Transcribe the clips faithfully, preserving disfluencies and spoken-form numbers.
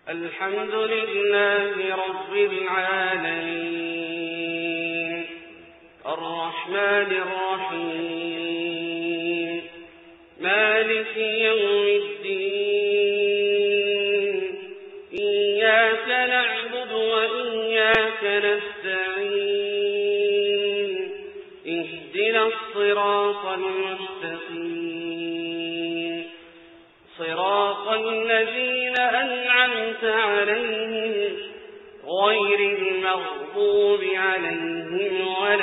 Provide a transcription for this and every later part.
الحمد لله رب العالمين الرحمن الرحيم مالك يوم الدين إياك نعبد وإياك نستعين اهدنا الصراط المستقيم صراط الذين أنعمت عليهم غير المغضوب عليهم ولا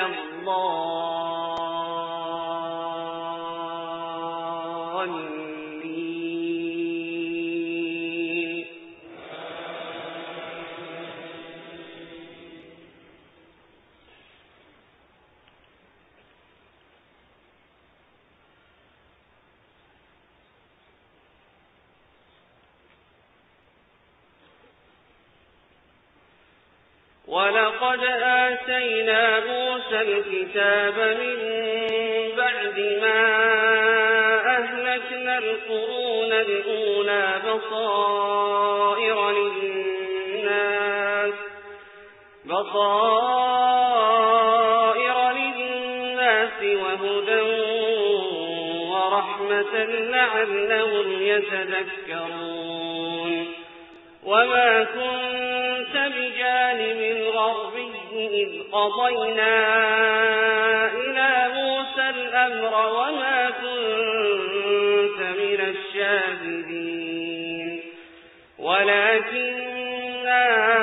الضالين. ولقد آتينا موسى الكتاب من بعد ما أهلكنا القرون الأولى بصائر للناس بصائر للناس وهدى ورحمة لعلهم يتذكرون. وما كنت بجانب الغربي إذ قضينا إلى موسى الأمر وما كنت من الشاهدين ولكننا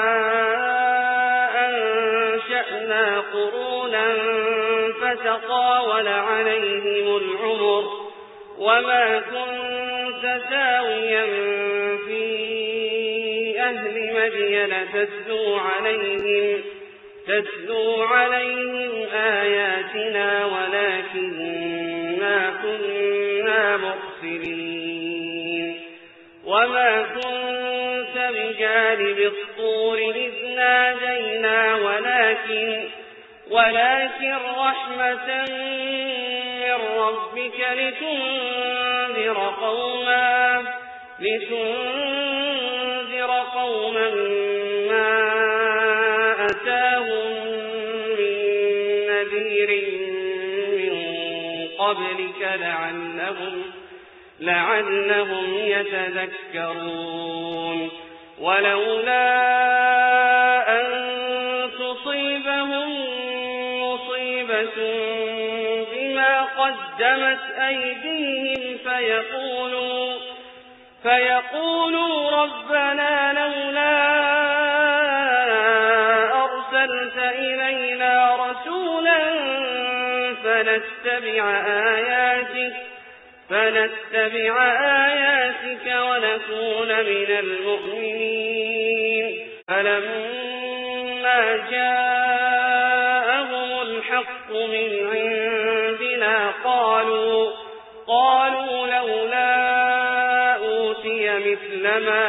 أنشأنا قرونا فتطاول عليهم العمر وما كنت ساويا في أهل مدين تتلو عليهم تتلو عليهم آياتنا ولكننا كنا مرسلين. وما كنت بجانب الطور إذ نادينا ولكن ولكن رحمة من ربك لتنذر قوما لتنذر قوما ما أتاهم من نذير من قبلك لعلهم لعلهم يتذكرون. ولولا أن تصيبهم مصيبة بما قدمت أيديهم فيقولوا فيقولوا ربنا لولا أرسلت إلينا رسولا فنتبع آياتك فنتبع آياتك ونكون من المؤمنين. فلما جاءهم الحق من عندنا قالوا قالوا لولا مثل ما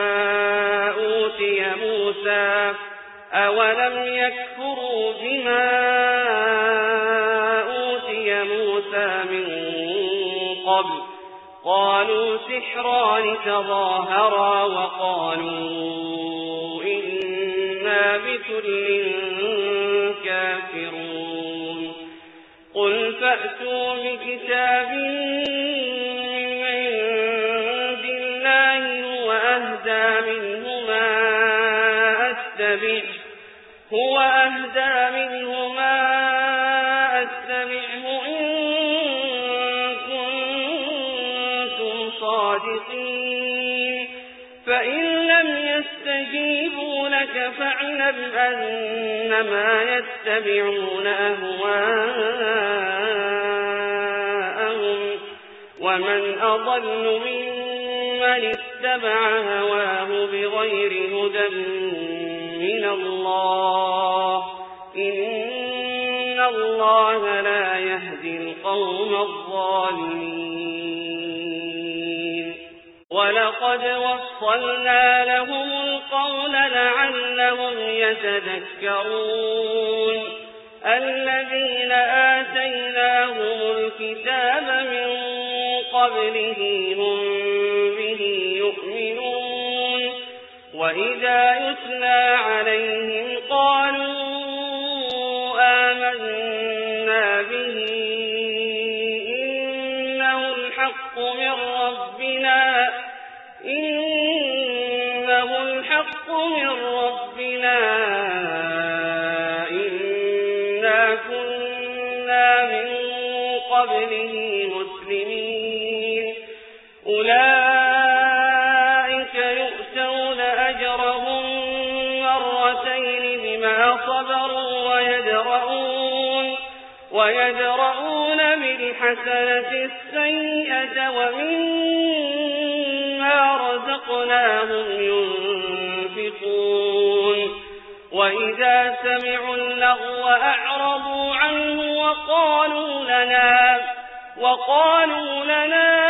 أوتي موسى أولم يكفروا بما أوتي موسى من قبل قالوا سحران تظاهرا وقالوا إنا بكل كافرون. قل فأتوا بكتاب منهما أتبع هو أهدى منهما أتبعه إن كنتم صادقين. فإن لم يستجيبوا لك فاعلم أنما يتبعون أهواءهم ومن أضل ممن اتبع هواه بغير هدى من الله إن الله لا يهدي القوم الظالمين. ولقد وصلنا لهم القول لعلهم يتذكرون. الذين آتيناهم الكتاب من قبله هم به يؤمنون وإذا يتلى عليهم قالوا آمنا به إنه الحق من ربنا إنه الحق من ربنا إنا كنا من قبله مسلمين أولئك يؤتون أجرهم مرتين بما صبروا ويدرؤون ويدرؤون بالحسنة السيئة ومما رزقناهم ينفقون وإذا سمعوا اللغو أعرضوا عنه وقالوا لنا وقالوا لنا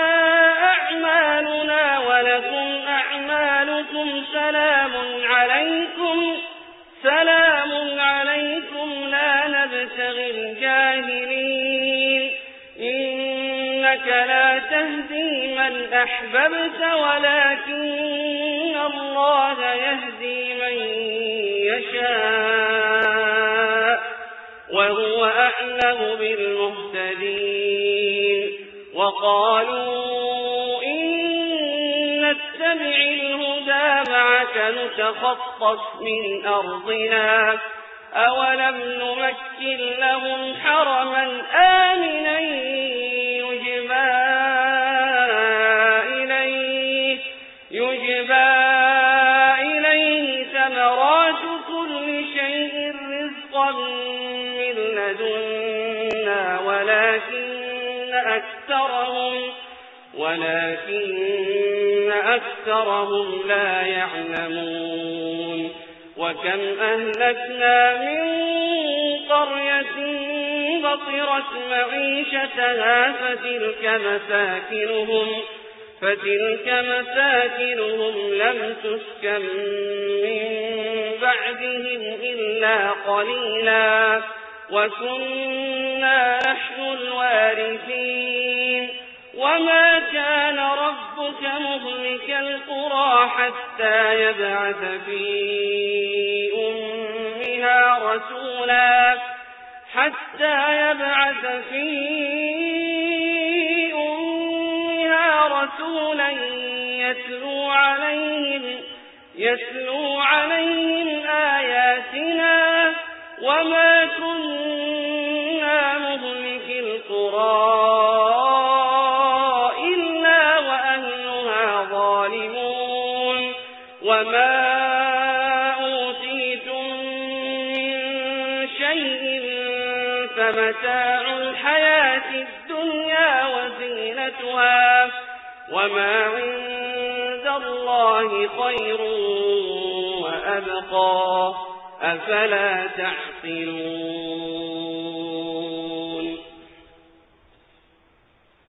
أعمالنا ولكم أعمالكم سلام عليكم سلام عليكم لا نبتغي الجاهلين إنك لا تهدي من أحببت ولكن الله يهدي من يشاء وهو أعلم بالمهتدين وقالوا إن نتبع الهدى معك نتخطف من أرضنا أولم نمكن لهم حرما آمنا يجبى إليه يجبى إليه ثمرات كل شيء رزقا من لدنا ولكن أكثرهم ولكن أكثرهم لا يعلمون وكم أهلكنا من قرية بطرت معيشتها فتلك مساكنهم فتلك مساكنهم لم تسكن من بعدهم إلا قليلا وكنا نحن الوارثين وما كان ربك مهلك القرى حتى يبعث في أمها رسولا حتى يبعث في أمها رسولا يتلو عليهم يتلو عليهم آياتنا وما كنا مهلك القرى وما أوتيتم من شيء فمتاع الحياة الدنيا وزينتها وما عند الله خير وأبقى أفلا تعقلون